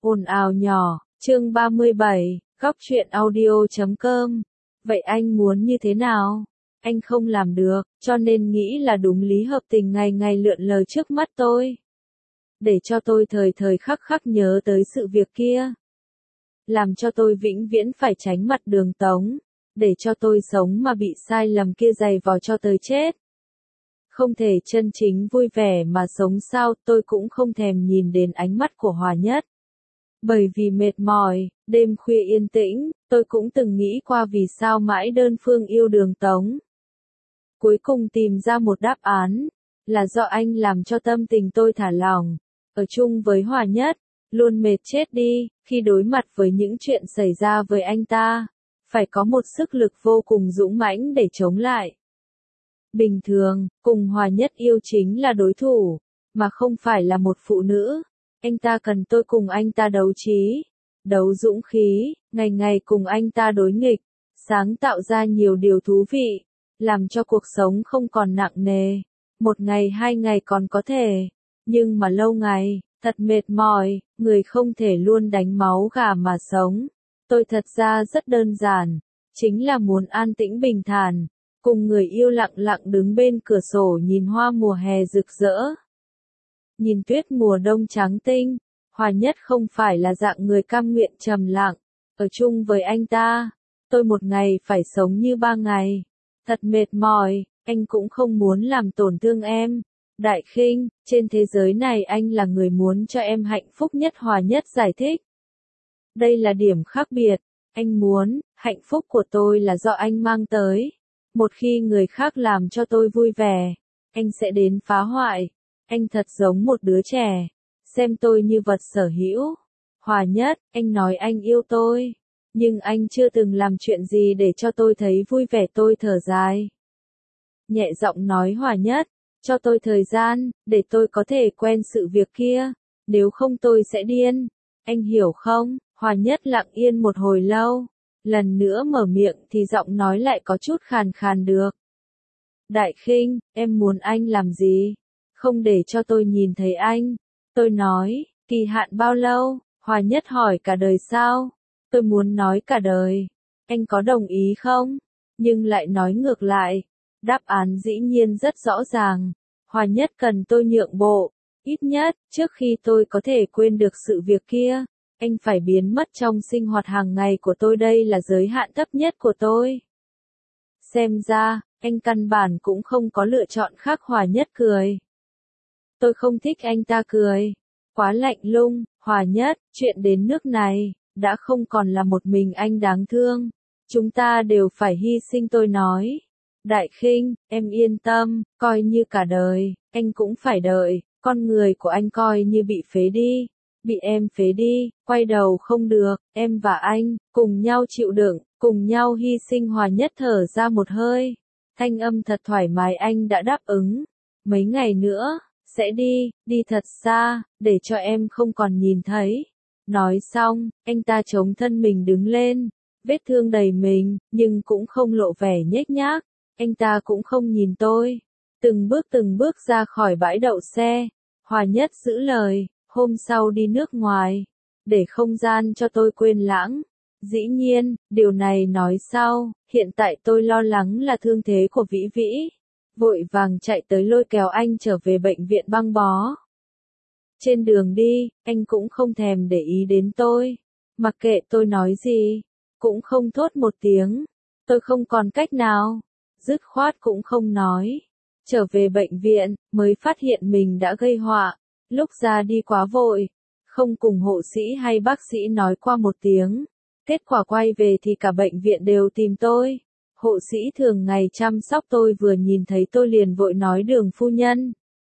Ồn ào nhỏ, chương 37, góc truyện audio.com. Vậy anh muốn như thế nào? Anh không làm được, cho nên nghĩ là đúng lý hợp tình ngày ngày lượn lờ trước mắt tôi. Để cho tôi thời thời khắc khắc nhớ tới sự việc kia. Làm cho tôi vĩnh viễn phải tránh mặt Đường Tống. Để cho tôi sống mà bị sai lầm kia giày vò cho tới chết. Không thể chân chính vui vẻ mà sống sao, tôi cũng không thèm nhìn đến ánh mắt của Hòa Nhất. Bởi vì mệt mỏi, đêm khuya yên tĩnh, tôi cũng từng nghĩ qua vì sao mãi đơn phương yêu Đường Tống. Cuối cùng tìm ra một đáp án, là do anh làm cho tâm tình tôi thả lỏng, ở chung với Hòa Nhất, luôn mệt chết đi, khi đối mặt với những chuyện xảy ra với anh ta, phải có một sức lực vô cùng dũng mãnh để chống lại. Bình thường, cùng Hòa Nhất yêu chính là đối thủ, mà không phải là một phụ nữ. Anh ta cần tôi cùng anh ta đấu trí, đấu dũng khí, ngày ngày cùng anh ta đối nghịch, sáng tạo ra nhiều điều thú vị, làm cho cuộc sống không còn nặng nề. Một ngày hai ngày còn có thể, nhưng mà lâu ngày, thật mệt mỏi, người không thể luôn đánh máu gà mà sống. Tôi thật ra rất đơn giản, chính là muốn an tĩnh bình thản, cùng người yêu lặng lặng đứng bên cửa sổ nhìn hoa mùa hè rực rỡ. Nhìn tuyết mùa đông trắng tinh, Hòa Nhất không phải là dạng người cam nguyện trầm lặng, ở chung với anh ta, tôi một ngày phải sống như 3 ngày. Thật mệt mỏi, anh cũng không muốn làm tổn thương em. Đại Khinh, trên thế giới này anh là người muốn cho em hạnh phúc nhất, Hòa Nhất giải thích. Đây là điểm khác biệt, anh muốn, hạnh phúc của tôi là do anh mang tới. Một khi người khác làm cho tôi vui vẻ, anh sẽ đến phá hoại. Anh thật giống một đứa trẻ, xem tôi như vật sở hữu. Hòa Nhất, anh nói anh yêu tôi, nhưng anh chưa từng làm chuyện gì để cho tôi thấy vui vẻ, tôi thở dài. Nhẹ giọng nói Hòa Nhất, cho tôi thời gian, để tôi có thể quen sự việc kia, nếu không tôi sẽ điên. Anh hiểu không? Hòa Nhất lặng yên một hồi lâu, lần nữa mở miệng thì giọng nói lại có chút khàn khàn được. Đại Khinh, em muốn anh làm gì? Không để cho tôi nhìn thấy anh. Tôi nói, kỳ hạn bao lâu? Hòa Nhất hỏi cả đời sao? Tôi muốn nói cả đời. Anh có đồng ý không? Nhưng lại nói ngược lại. Đáp án dĩ nhiên rất rõ ràng. Hòa Nhất cần tôi nhượng bộ. Ít nhất, trước khi tôi có thể quên được sự việc kia, anh phải biến mất trong sinh hoạt hàng ngày của tôi, đây là giới hạn thấp nhất của tôi. Xem ra, anh căn bản cũng không có lựa chọn khác. Hòa Nhất cười. Tôi không thích anh ta cười. Quá lạnh lùng. Hòa Nhất, chuyện đến nước này, đã không còn là một mình anh đáng thương. Chúng ta đều phải hy sinh, tôi nói. Đại Khinh, em yên tâm, coi như cả đời, anh cũng phải đợi, con người của anh coi như bị phế đi. Bị em phế đi, quay đầu không được, em và anh, cùng nhau chịu đựng, cùng nhau hy sinh. Hòa Nhất thở ra một hơi. Thanh âm thật thoải mái, anh đã đáp ứng. Mấy ngày nữa, sẽ đi thật xa, để cho em không còn nhìn thấy. Nói xong, anh ta chống thân mình đứng lên, vết thương đầy mình, nhưng cũng không lộ vẻ nhếch nhác. Anh ta cũng không nhìn tôi. Từng bước ra khỏi bãi đậu xe. Hòa Nhất giữ lời, hôm sau đi nước ngoài, để không gian cho tôi quên lãng. Dĩ nhiên, điều này nói sau, hiện tại tôi lo lắng là thương thế của Vĩ Vĩ. Vội vàng chạy tới lôi kéo anh trở về bệnh viện băng bó. Trên đường đi, anh cũng không thèm để ý đến tôi. Mặc kệ tôi nói gì, cũng không thốt một tiếng. Tôi không còn cách nào, dứt khoát cũng không nói. Trở về bệnh viện, mới phát hiện mình đã gây họa. Lúc ra đi quá vội, không cùng hộ sĩ hay bác sĩ nói qua một tiếng. Kết quả quay về thì cả bệnh viện đều tìm tôi. Hộ sĩ thường ngày chăm sóc tôi vừa nhìn thấy tôi liền vội nói Đường phu nhân.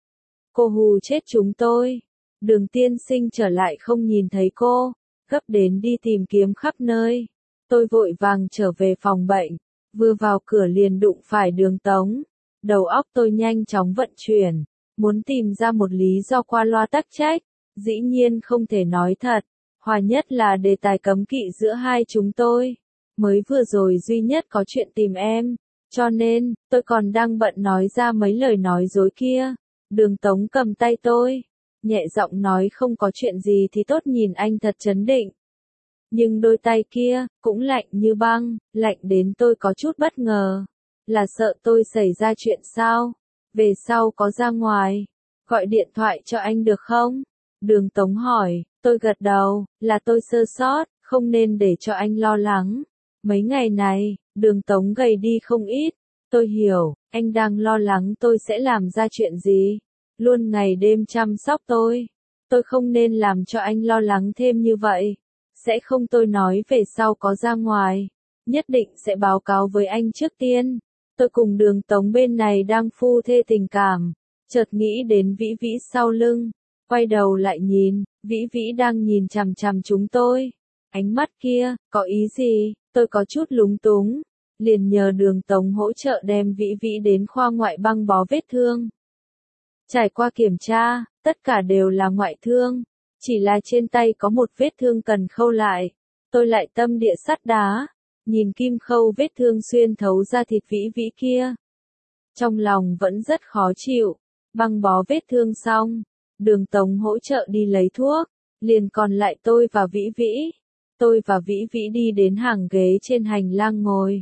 Cô hù chết chúng tôi. Đường tiên sinh trở lại không nhìn thấy cô, gấp đến đi tìm kiếm khắp nơi. Tôi vội vàng trở về phòng bệnh, vừa vào cửa liền đụng phải Đường Tống. Đầu óc tôi nhanh chóng vận chuyển, muốn tìm ra một lý do qua loa tắc trách. Dĩ nhiên không thể nói thật. Hòa Nhất là đề tài cấm kỵ giữa hai chúng tôi. Mới vừa rồi duy nhất có chuyện tìm em, cho nên, tôi còn đang bận nói ra mấy lời nói dối kia. Đường Tống cầm tay tôi, nhẹ giọng nói không có chuyện gì thì tốt, nhìn anh thật trấn định. Nhưng đôi tay kia, cũng lạnh như băng, lạnh đến tôi có chút bất ngờ. Là sợ tôi xảy ra chuyện sao? Về sau có ra ngoài, gọi điện thoại cho anh được không? Đường Tống hỏi, tôi gật đầu, là tôi sơ sót, không nên để cho anh lo lắng. Mấy ngày này, Đường Tống gầy đi không ít. Tôi hiểu, anh đang lo lắng tôi sẽ làm ra chuyện gì. Luôn ngày đêm chăm sóc tôi. Tôi không nên làm cho anh lo lắng thêm như vậy. Sẽ không, tôi nói về sau có ra ngoài. Nhất định sẽ báo cáo với anh trước tiên. Tôi cùng Đường Tống bên này đang phu thê tình cảm. Chợt nghĩ đến Vĩ Vĩ sau lưng. Quay đầu lại nhìn, Vĩ Vĩ đang nhìn chằm chằm chúng tôi. Ánh mắt kia, có ý gì? Tôi có chút lúng túng. Liền nhờ Đường Tống hỗ trợ đem Vĩ Vĩ đến khoa ngoại băng bó vết thương. Trải qua kiểm tra, tất cả đều là ngoại thương. Chỉ là trên tay có một vết thương cần khâu lại. Tôi lại tâm địa sắt đá. Nhìn kim khâu vết thương xuyên thấu ra thịt Vĩ Vĩ kia. Trong lòng vẫn rất khó chịu. Băng bó vết thương xong. Đường Tống hỗ trợ đi lấy thuốc. Liền còn lại tôi và Vĩ Vĩ. Tôi và Vĩ Vĩ đi đến hàng ghế trên hành lang ngồi.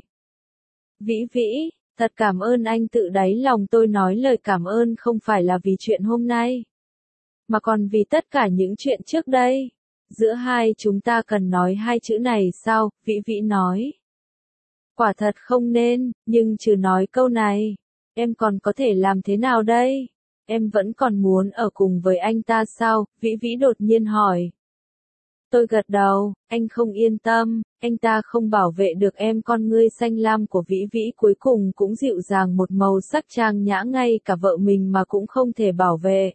Vĩ Vĩ, thật cảm ơn anh, tự đáy lòng tôi nói lời cảm ơn không phải là vì chuyện hôm nay. Mà còn vì tất cả những chuyện trước đây. Giữa hai chúng ta cần nói hai chữ này sao? Vĩ Vĩ nói. Quả thật không nên, nhưng trừ nói câu này, em còn có thể làm thế nào đây? Em vẫn còn muốn ở cùng với anh ta sao? Vĩ Vĩ đột nhiên hỏi. Tôi gật đầu, anh không yên tâm, anh ta không bảo vệ được em. Con ngươi xanh lam của Vĩ Vĩ cuối cùng cũng dịu dàng một màu sắc trang nhã, ngay cả vợ mình mà cũng không thể bảo vệ.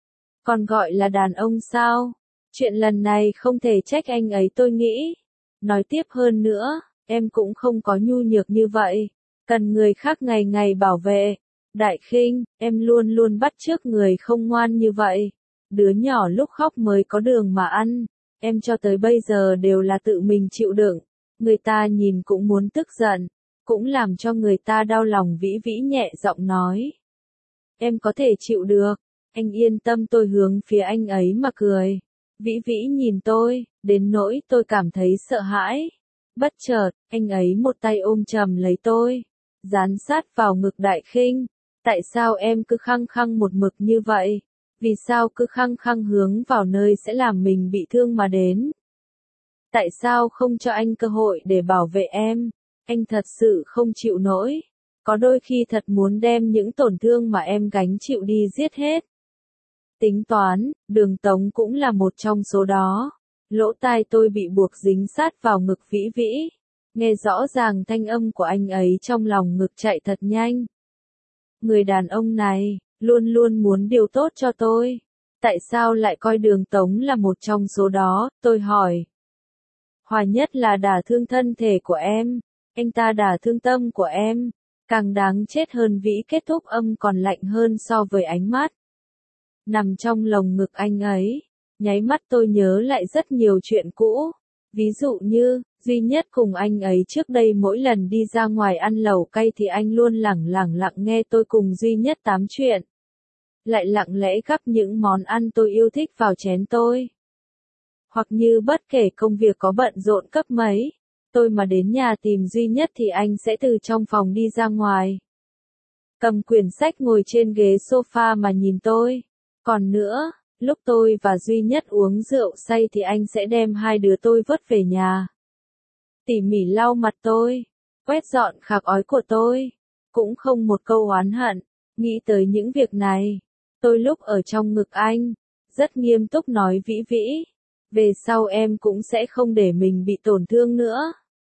Còn gọi là đàn ông sao? Chuyện lần này không thể trách anh ấy, tôi nghĩ. Nói tiếp hơn nữa, em cũng không có nhu nhược như vậy, cần người khác ngày ngày bảo vệ. Đại Khinh, em luôn luôn bắt chước người không ngoan như vậy. Đứa nhỏ lúc khóc mới có đường mà ăn. Em cho tới bây giờ đều là tự mình chịu đựng. Người ta nhìn cũng muốn tức giận, cũng làm cho người ta đau lòng. Vĩ Vĩ nhẹ giọng nói. Em có thể chịu được, anh yên tâm. Tôi hướng phía anh ấy mà cười. Vĩ Vĩ nhìn tôi, đến nỗi tôi cảm thấy sợ hãi. Bất chợt, anh ấy một tay ôm chầm lấy tôi, dán sát vào ngực. Đại Khinh, tại sao em cứ khăng khăng một mực như vậy? Vì sao cứ khăng khăng hướng vào nơi sẽ làm mình bị thương mà đến? Tại sao không cho anh cơ hội để bảo vệ em? Anh thật sự không chịu nổi. Có đôi khi thật muốn đem những tổn thương mà em gánh chịu đi giết hết. Tính toán, Đường Tống cũng là một trong số đó. Lỗ tai tôi bị buộc dính sát vào ngực Vĩ Vĩ. Nghe rõ ràng thanh âm của anh ấy trong lòng ngực chạy thật nhanh. Người đàn ông này, luôn luôn muốn điều tốt cho tôi. Tại sao lại coi Đường Tống là một trong số đó, tôi hỏi. Hòa nhất là đả thương thân thể của em. Anh ta đả thương tâm của em. Càng đáng chết hơn. Vĩ kết thúc âm còn lạnh hơn so với ánh mắt. Nằm trong lồng ngực anh ấy. Nháy mắt tôi nhớ lại rất nhiều chuyện cũ. Ví dụ như, duy nhất cùng anh ấy trước đây mỗi lần đi ra ngoài ăn lẩu cay thì anh luôn lặng nghe tôi cùng duy nhất tám chuyện. Lại lặng lẽ gắp những món ăn tôi yêu thích vào chén tôi. Hoặc như bất kể công việc có bận rộn cấp mấy, tôi mà đến nhà tìm duy nhất thì anh sẽ từ trong phòng đi ra ngoài. Cầm quyển sách ngồi trên ghế sofa mà nhìn tôi. Còn nữa, lúc tôi và duy nhất uống rượu say thì anh sẽ đem hai đứa tôi vớt về nhà. Tỉ mỉ lau mặt tôi, quét dọn khạc ói của tôi, cũng không một câu oán hận. Nghĩ tới những việc này, tôi lúc ở trong ngực anh, rất nghiêm túc nói. Vĩ Vĩ, về sau em cũng sẽ không để mình bị tổn thương nữa.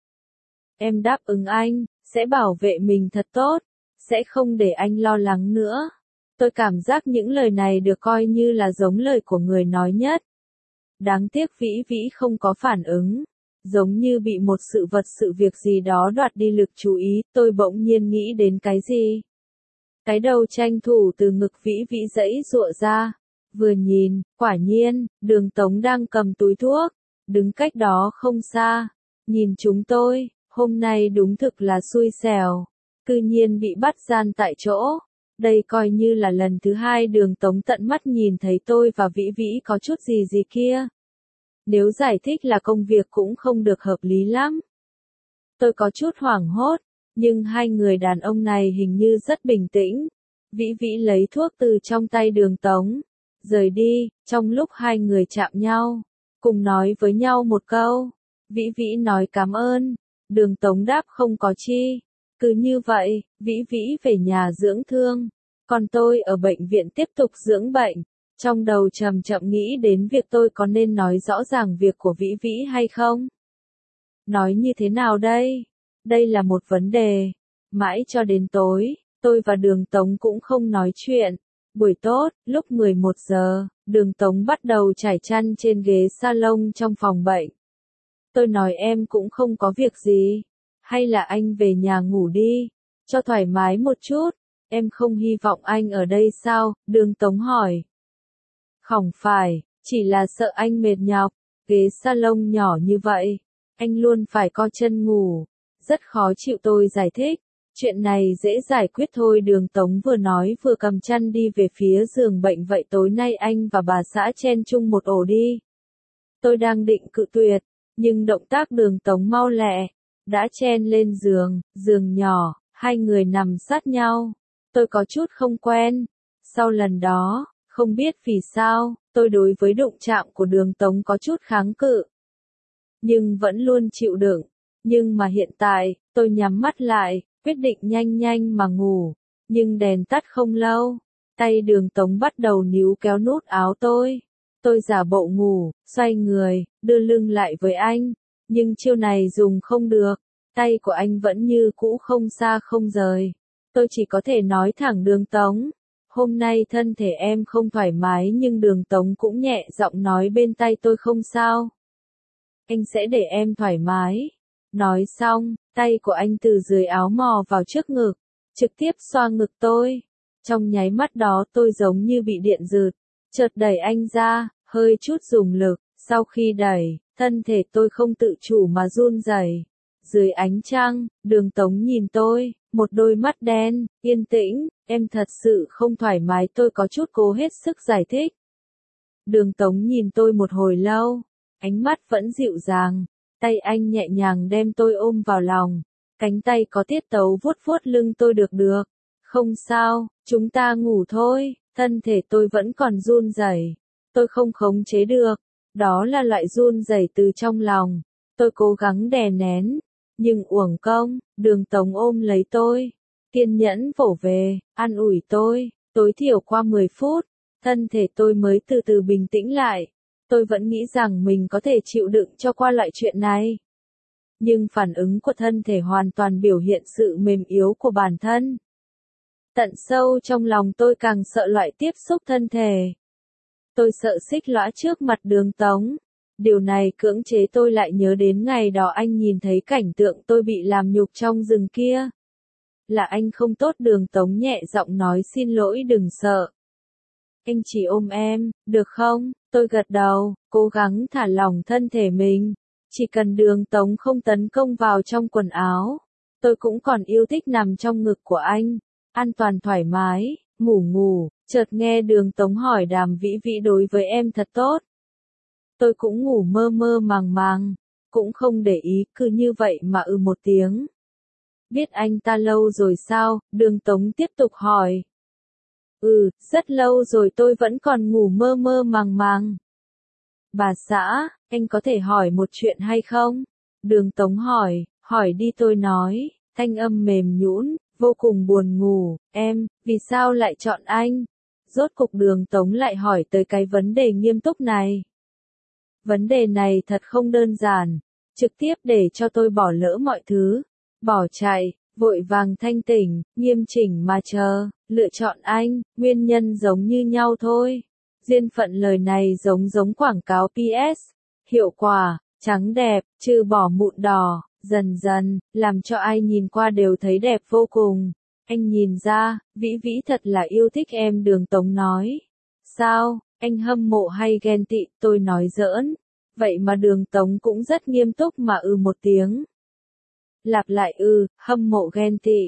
Em đáp ứng anh, sẽ bảo vệ mình thật tốt, sẽ không để anh lo lắng nữa. Tôi cảm giác những lời này được coi như là giống lời của người nói nhất. Đáng tiếc Vĩ Vĩ không có phản ứng. Giống như bị một sự vật sự việc gì đó đoạt đi lực chú ý. Tôi bỗng nhiên nghĩ đến cái gì? Cái đầu tranh thủ từ ngực Vĩ Vĩ giãy giụa ra. Vừa nhìn, quả nhiên, Đường Tống đang cầm túi thuốc, đứng cách đó không xa. Nhìn chúng tôi, hôm nay đúng thực là xui xẻo. Cư nhiên bị bắt gian tại chỗ. Đây coi như là lần thứ hai Đường Tống tận mắt nhìn thấy tôi và Vĩ Vĩ có chút gì gì kia. Nếu giải thích là công việc cũng không được hợp lý lắm. Tôi có chút hoảng hốt, nhưng hai người đàn ông này hình như rất bình tĩnh. Vĩ Vĩ lấy thuốc từ trong tay Đường Tống, rời đi, trong lúc hai người chạm nhau, cùng nói với nhau một câu. Vĩ Vĩ nói cảm ơn, Đường Tống đáp không có chi. Cứ như vậy, Vĩ Vĩ về nhà dưỡng thương, còn tôi ở bệnh viện tiếp tục dưỡng bệnh. Trong đầu chậm chậm nghĩ đến việc tôi có nên nói rõ ràng việc của Vĩ Vĩ hay không? Nói như thế nào đây? Đây là một vấn đề. Mãi cho đến tối, tôi và Đường Tống cũng không nói chuyện. Buổi tốt, lúc 11 giờ, Đường Tống bắt đầu trải chăn trên ghế salon trong phòng bệnh. Tôi nói em cũng không có việc gì. Hay là anh về nhà ngủ đi, cho thoải mái một chút. Em không hy vọng anh ở đây sao? Đường Tống hỏi. Không phải, chỉ là sợ anh mệt nhọc. Ghế salon nhỏ như vậy, anh luôn phải co chân ngủ. Rất khó chịu, tôi giải thích. Chuyện này dễ giải quyết thôi. Đường Tống vừa nói vừa cầm chăn đi về phía giường bệnh. Vậy tối nay anh và bà xã chen chung một ổ đi. Tôi đang định cự tuyệt, nhưng động tác Đường Tống mau lẹ. Đã chen lên giường nhỏ, hai người nằm sát nhau. Tôi có chút không quen. Sau lần đó, không biết vì sao, tôi đối với đụng chạm của Đường Tống có chút kháng cự. Nhưng vẫn luôn chịu đựng. Nhưng mà hiện tại, tôi nhắm mắt lại, quyết định nhanh nhanh mà ngủ. Nhưng đèn tắt không lâu. Tay Đường Tống bắt đầu níu kéo nút áo tôi. Tôi giả bộ ngủ, xoay người, đưa lưng lại với anh. Nhưng chiêu này dùng không được. Tay của anh vẫn như cũ không xa không rời. Tôi chỉ có thể nói thẳng Đường Tống. Hôm nay thân thể em không thoải mái, nhưng Đường Tống cũng nhẹ giọng nói bên tai tôi không sao. Anh sẽ để em thoải mái. Nói xong, tay của anh từ dưới áo mò vào trước ngực, trực tiếp xoa ngực tôi. Trong nháy mắt đó tôi giống như bị điện giật, chợt đẩy anh ra, hơi chút dùng lực. Sau khi đẩy, thân thể tôi không tự chủ mà run rẩy. Dưới ánh trăng, Đường Tống nhìn tôi, một đôi mắt đen, yên tĩnh. Em thật sự không thoải mái, tôi có chút cố hết sức giải thích. Đường Tống nhìn tôi một hồi lâu, ánh mắt vẫn dịu dàng. Tay anh nhẹ nhàng đem tôi ôm vào lòng, cánh tay có tiết tấu vuốt vuốt lưng tôi. Được, không sao, chúng ta ngủ thôi. Thân thể tôi vẫn còn run rẩy, tôi không khống chế được, đó là loại run rẩy từ trong lòng. Tôi cố gắng đè nén, nhưng uổng công. Đường Tống ôm lấy tôi, kiên nhẫn vỗ về, an ủi tôi. Tối thiểu qua 10 phút, thân thể tôi mới từ từ bình tĩnh lại. Tôi vẫn nghĩ rằng mình có thể chịu đựng cho qua loại chuyện này. Nhưng phản ứng của thân thể hoàn toàn biểu hiện sự mềm yếu của bản thân. Tận sâu trong lòng tôi càng sợ loại tiếp xúc thân thể. Tôi sợ xích lõa trước mặt Đường Tống. Điều này cưỡng chế tôi lại nhớ đến ngày đó anh nhìn thấy cảnh tượng tôi bị làm nhục trong rừng kia. Là anh không tốt. Đường Tống nhẹ giọng nói xin lỗi, đừng sợ. Anh chỉ ôm em, được không? Tôi gật đầu, cố gắng thả lỏng thân thể mình. Chỉ cần Đường Tống không tấn công vào trong quần áo. Tôi cũng còn yêu thích nằm trong ngực của anh. An toàn thoải mái, ngủ. Chợt nghe Đường Tống hỏi Đàm Vĩ Vĩ đối với em thật tốt. Tôi cũng ngủ mơ mơ màng, cũng không để ý, cứ như vậy mà một tiếng. Biết anh ta lâu rồi sao? Đường Tống tiếp tục hỏi. Rất lâu rồi, tôi vẫn còn ngủ mơ mơ màng. Bà xã, anh có thể hỏi một chuyện hay không? Đường Tống hỏi đi, tôi nói, thanh âm mềm nhũn, vô cùng buồn ngủ. Em, vì sao lại chọn anh? Rốt cục Đường Tống lại hỏi tới cái vấn đề nghiêm túc này. Vấn đề này thật không đơn giản, trực tiếp để cho tôi bỏ lỡ mọi thứ, bỏ chạy, vội vàng thanh tỉnh, nghiêm chỉnh mà chờ, lựa chọn anh, nguyên nhân giống như nhau thôi. Duyên phận, lời này giống quảng cáo PS, hiệu quả, trắng đẹp, trừ bỏ mụn đỏ, dần dần, làm cho ai nhìn qua đều thấy đẹp vô cùng. Anh nhìn ra, Vĩ Vĩ thật là yêu thích em. Đường Tống nói. Sao, anh hâm mộ hay ghen tị? Tôi nói giỡn. Vậy mà Đường Tống cũng rất nghiêm túc mà một tiếng. Lặp lại hâm mộ ghen tị.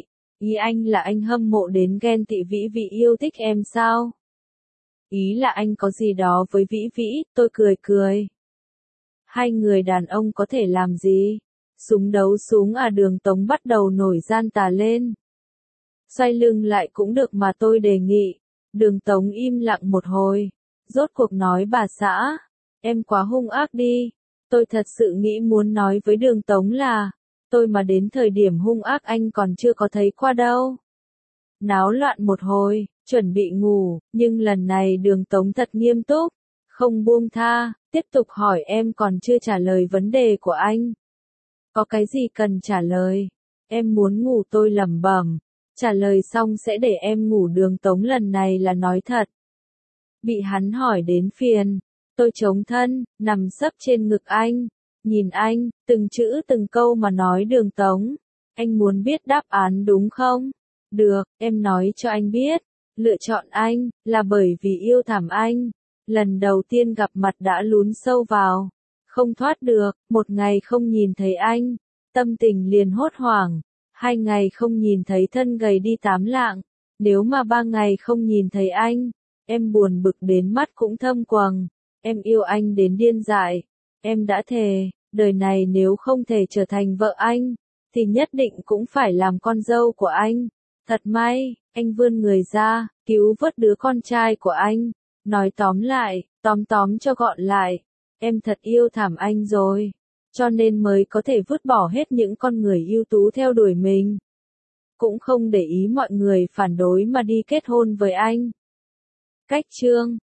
Ý anh là anh hâm mộ đến ghen tị Vĩ Vĩ yêu thích em sao? Ý là anh có gì đó với Vĩ Vĩ, tôi cười cười. Hai người đàn ông có thể làm gì? Súng đấu súng à, Đường Tống bắt đầu nổi gian tà lên. Xoay lưng lại cũng được mà tôi đề nghị. Đường Tống im lặng một hồi. Rốt cuộc nói bà xã. Em quá hung ác đi. Tôi thật sự nghĩ muốn nói với Đường Tống là, tôi mà đến thời điểm hung ác anh còn chưa có thấy qua đâu. Náo loạn một hồi, chuẩn bị ngủ, nhưng lần này Đường Tống thật nghiêm túc, không buông tha, tiếp tục hỏi em còn chưa trả lời vấn đề của anh. Có cái gì cần trả lời? Em muốn ngủ, tôi lẩm bẩm. Trả lời xong sẽ để em ngủ. Đường Tống lần này là nói thật. Bị hắn hỏi đến phiền, tôi chống thân, nằm sấp trên ngực anh, nhìn anh, từng chữ từng câu mà nói. Đường Tống, anh muốn biết đáp án đúng không? Được, em nói cho anh biết. Lựa chọn anh, là bởi vì yêu thảm anh. Lần đầu tiên gặp mặt đã lún sâu vào. Không thoát được, một ngày không nhìn thấy anh. Tâm tình liền hốt hoảng. 2 ngày không nhìn thấy thân gầy đi 8 lạng. Nếu mà 3 ngày không nhìn thấy anh, em buồn bực đến mắt cũng thâm quầng. Em yêu anh đến điên dại. Em đã thề, đời này nếu không thể trở thành vợ anh, thì nhất định cũng phải làm con dâu của anh. Thật may, anh vươn người ra, cứu vớt đứa con trai của anh. Nói tóm lại, tóm cho gọn lại, em thật yêu thảm anh rồi. Cho nên mới có thể vứt bỏ hết những con người ưu tú theo đuổi mình. Cũng không để ý mọi người phản đối mà đi kết hôn với anh. Cách chương